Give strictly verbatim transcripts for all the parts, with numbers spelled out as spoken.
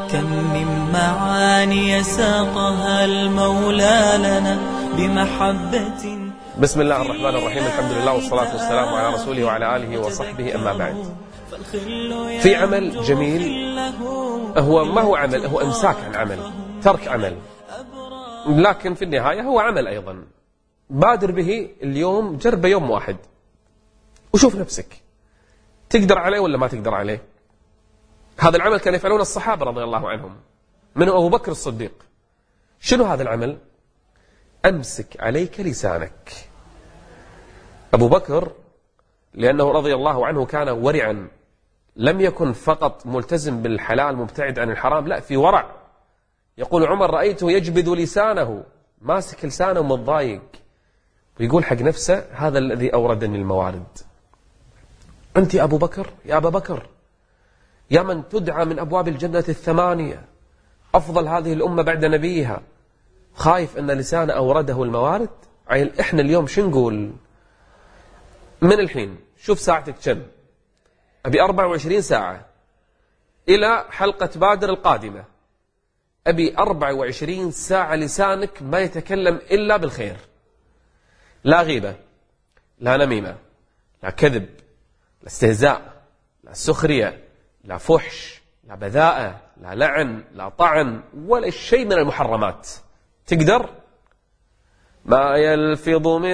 كم من معاني ساقها المولى لنا بمحبة. بسم الله الرحمن الرحيم، الحمد لله والصلاة والسلام على رسوله وعلى آله وصحبه، أما بعد. في عمل جميل، هو ما هو عمل، هو إمساك عن عمل، ترك عمل، لكن في النهاية هو عمل أيضا. بادر به اليوم، جربه يوم واحد وشوف نفسك تقدر عليه ولا ما تقدر عليه. هذا العمل كان يفعلون الصحابة رضي الله عنهم، منه أبو بكر الصديق. شنو هذا العمل؟ أمسك عليك لسانك. أبو بكر لأنه رضي الله عنه كان ورعا، لم يكن فقط ملتزم بالحلال مبتعد عن الحرام، لا، في ورع. يقول عمر: رأيته يجبد لسانه، ماسك لسانه متضايق، ويقول حق نفسه: هذا الذي أوردني الموارد. أنت أبو بكر، يا أبا بكر، يا من تدعى من أبواب الجنة الثمانية، أفضل هذه الأمة بعد نبيها، خايف أن لسانه أورده الموارد؟ عيل إحنا اليوم شو نقول؟ من الحين شوف ساعتك كم، أبي أربعة وعشرين ساعة إلى حلقة بادر القادمة، أبي أربعة وعشرين ساعة لسانك ما يتكلم إلا بالخير، لا غيبة، لا نميمة، لا كذب، لا استهزاء، لا سخرية، لا فحش، لا بذاءة، لا لعن، لا طعن، ولا شيء من المحرمات. تقدر؟ ما يلفظ من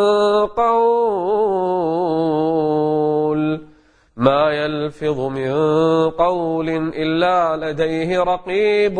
قول ما يلفظ من قول إلا لديه رقيب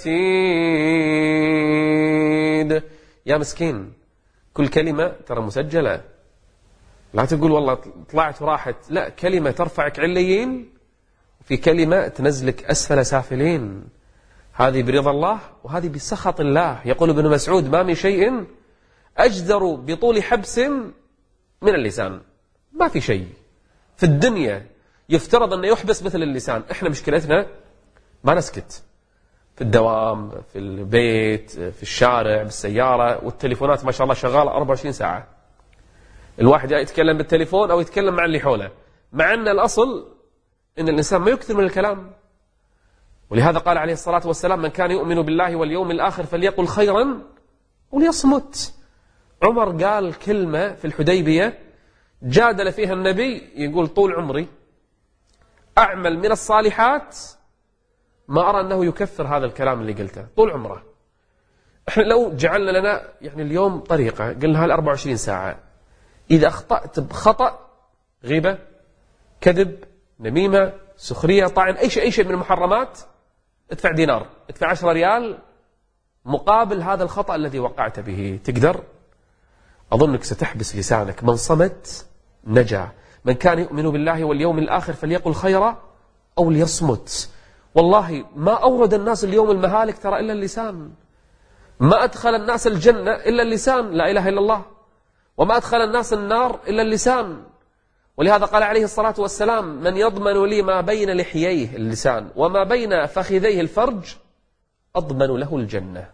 عتيد. يا مسكين، كل كلمة ترى مسجلة، لا تقول والله طلعت وراحت، لا، كلمة ترفعك عليين، وفي كلمة تنزلك أسفل سافلين. هذه برضا الله وهذه بسخط الله. يقول ابن مسعود: ما من شيء أجدر بطول حبس من اللسان. ما في شيء في الدنيا يفترض أنه يحبس مثل اللسان. إحنا مشكلتنا ما نسكت، في الدوام، في البيت، في الشارع، بالسيارة، والتليفونات ما شاء الله شغالة أربعة وعشرين ساعة. الواحد يتكلم بالتليفون أو يتكلم مع اللي حوله، مع أن الأصل أن الإنسان ما يكثر من الكلام. ولهذا قال عليه الصلاة والسلام: من كان يؤمن بالله واليوم الآخر فليقل خيرا وليصمت. عمر قال كلمة في الحديبية جادل فيها النبي، يقول: طول عمري أعمل من الصالحات ما أرى أنه يكفر هذا الكلام اللي قلته طول عمره. إحنا لو جعلنا لنا يعني اليوم طريقة، قلنا هال أربعة وعشرين ساعة، إذا أخطأت بخطأ، غيبة، كذب، نميمة، سخرية، طعن، أي شيء أي شيء من المحرمات، ادفع دينار، ادفع عشرة ريال مقابل هذا الخطأ الذي وقعت به. تقدر؟ أظنك ستحبس لسانك. من صمت نجا. من كان يؤمن بالله واليوم الآخر فليقل خيرا أو ليصمت. والله ما أورد الناس اليوم المهالك ترى إلا اللسان. ما أدخل الناس الجنة إلا اللسان، لا إله إلا الله. وما أدخل الناس النار إلا اللسان. ولهذا قال عليه الصلاة والسلام: من يضمن لي ما بين لحييه اللسان وما بين فخذيه الفرج أضمن له الجنة.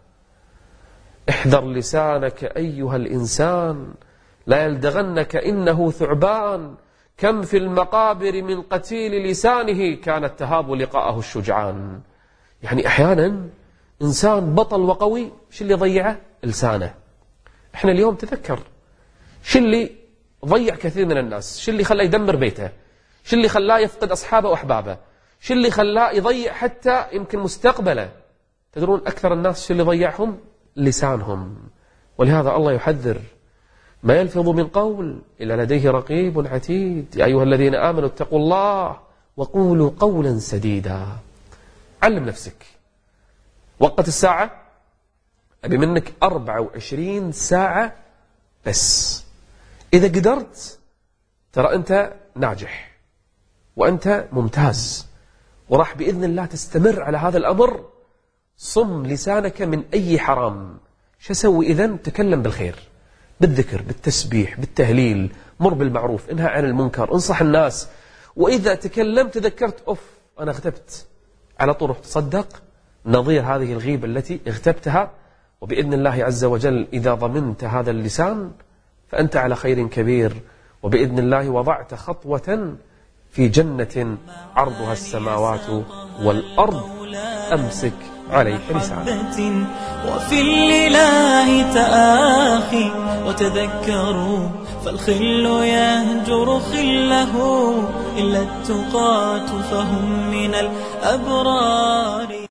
احذر لسانك أيها الإنسان، لا يلدغنك إنه ثعبان. كم في المقابر من قتيل لسانه كانت تهاب لقاءه الشجعان. يعني أحيانا إنسان بطل وقوي، شو اللي ضيعه؟ لسانه. احنا اليوم تذكر شو اللي ضيع كثير من الناس، شو اللي خلاه يدمر بيته، شو اللي خلاه يفقد أصحابه وأحبابه، شو اللي خلاه يضيع حتى يمكن مستقبله. تدرون أكثر الناس شو اللي ضيعهم؟ لسانهم. ولهذا الله يحذر: ما يلفظ من قول إلا لديه رقيب عتيد. يا أيها الذين آمنوا اتقوا الله وقولوا قولا سديدا. علم نفسك. وقت الساعة أبي منك أربعة وعشرين ساعة بس. إذا قدرت ترى أنت ناجح وأنت ممتاز، وراح بإذن الله تستمر على هذا الأمر. صم لسانك من أي حرام. شو أسوي إذن؟ تكلم بالخير، بالذكر، بالتسبيح، بالتهليل، مر بالمعروف، انهى عن المنكر، انصح الناس. وإذا تكلمت تذكرت أوف أنا اغتبت، على طول روح تصدق نظير هذه الغيبة التي اغتبتها. وبإذن الله عز وجل إذا ضمنت هذا اللسان فأنت على خير كبير، وبإذن الله وضعت خطوة في جنة عرضها السماوات والأرض أمسك عليك لسانك. وفي الإله تآخي وتذكروا فالخل يهجر خله إلا التقاة فهم من الأبرار.